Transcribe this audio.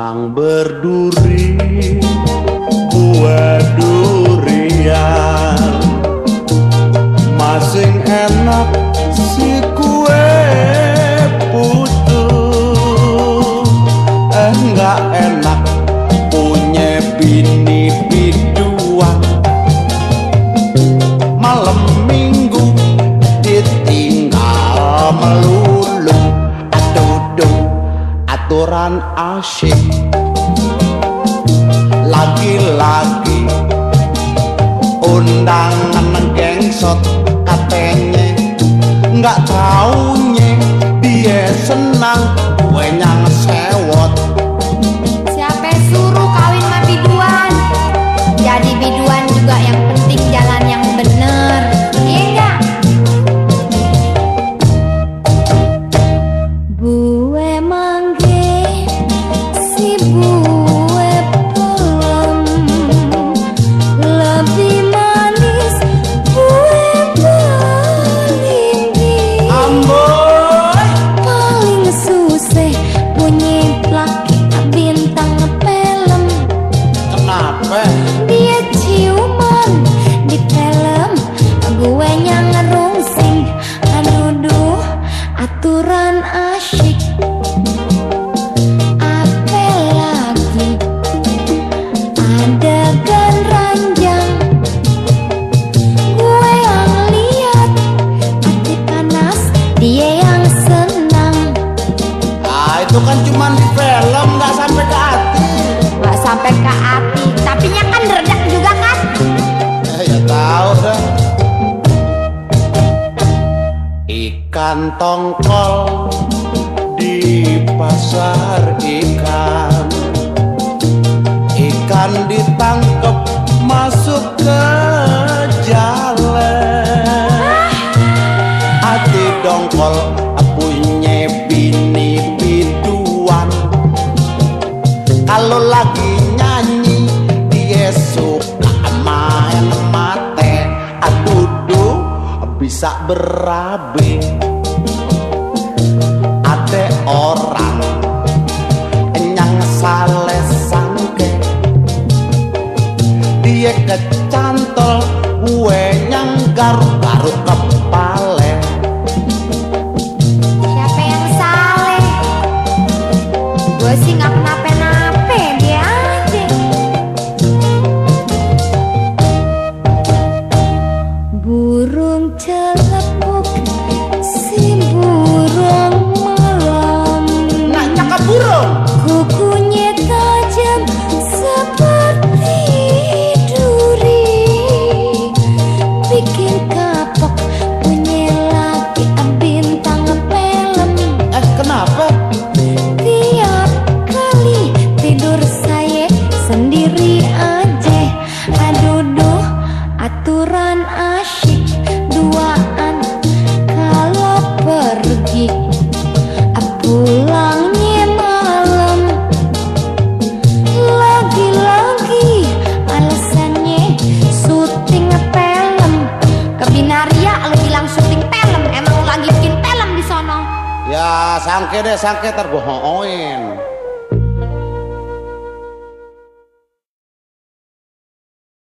Mang berduri buah durian, masing enak si kue putu. Enggak enak punya bini biduan, malam minggu ditinggal melulu. Aduh, aturan asyik, lagi-lagi undangan gengsot katanya. Nggak taunya dia senang kuenya sewot. Siapa suruh kawin sama biduan? Jadi biduan juga yang penting jalan yang bener, iya enggak? Bue mangge si bue pelem, lebih manis bue belimbing. Amboy, Paling susah punya laki bintang film. kenapa? Dia ciuman di film, gue yang ngerungsing. Aduh, aturan asyik. Apa lagi? Adegan ranjang, gue yang lihat hati panas, dia yang senang. Itu kan cuman di film, nggak sampai ke hati. Gak sampai ke hati, tapi nya kan redak juga kan? Ya tahu dah. Ikan tongkol di pasar ikan, ikan ditangkep masuk ke jalan. Hati dongkol punya bini biduan, kalau lagi nyanyi dia suka main mate. Aduh, bisa berabe. Ada orang yang saleh sangke, dia kecantol gue yang garuk-garuk kepale. Siapa yang saleh? Gue sih gak kenapa-napa, dia aja. Burung celepuk si burung malam, Nanya ke burung, kukunya tajam seperti duri, bikin kapok punya laki bintang film. kenapa? Tiap kali tidur saya sendiri aja. Aduh, aturan asyik duaan kalau pergi, pulangnya malam. Lagi-lagi alasannya syuting film. Ke Binaria lu bilang syuting film, emang lu lagi bikin film di sono? Ya sangke deh, sangke terbohongin.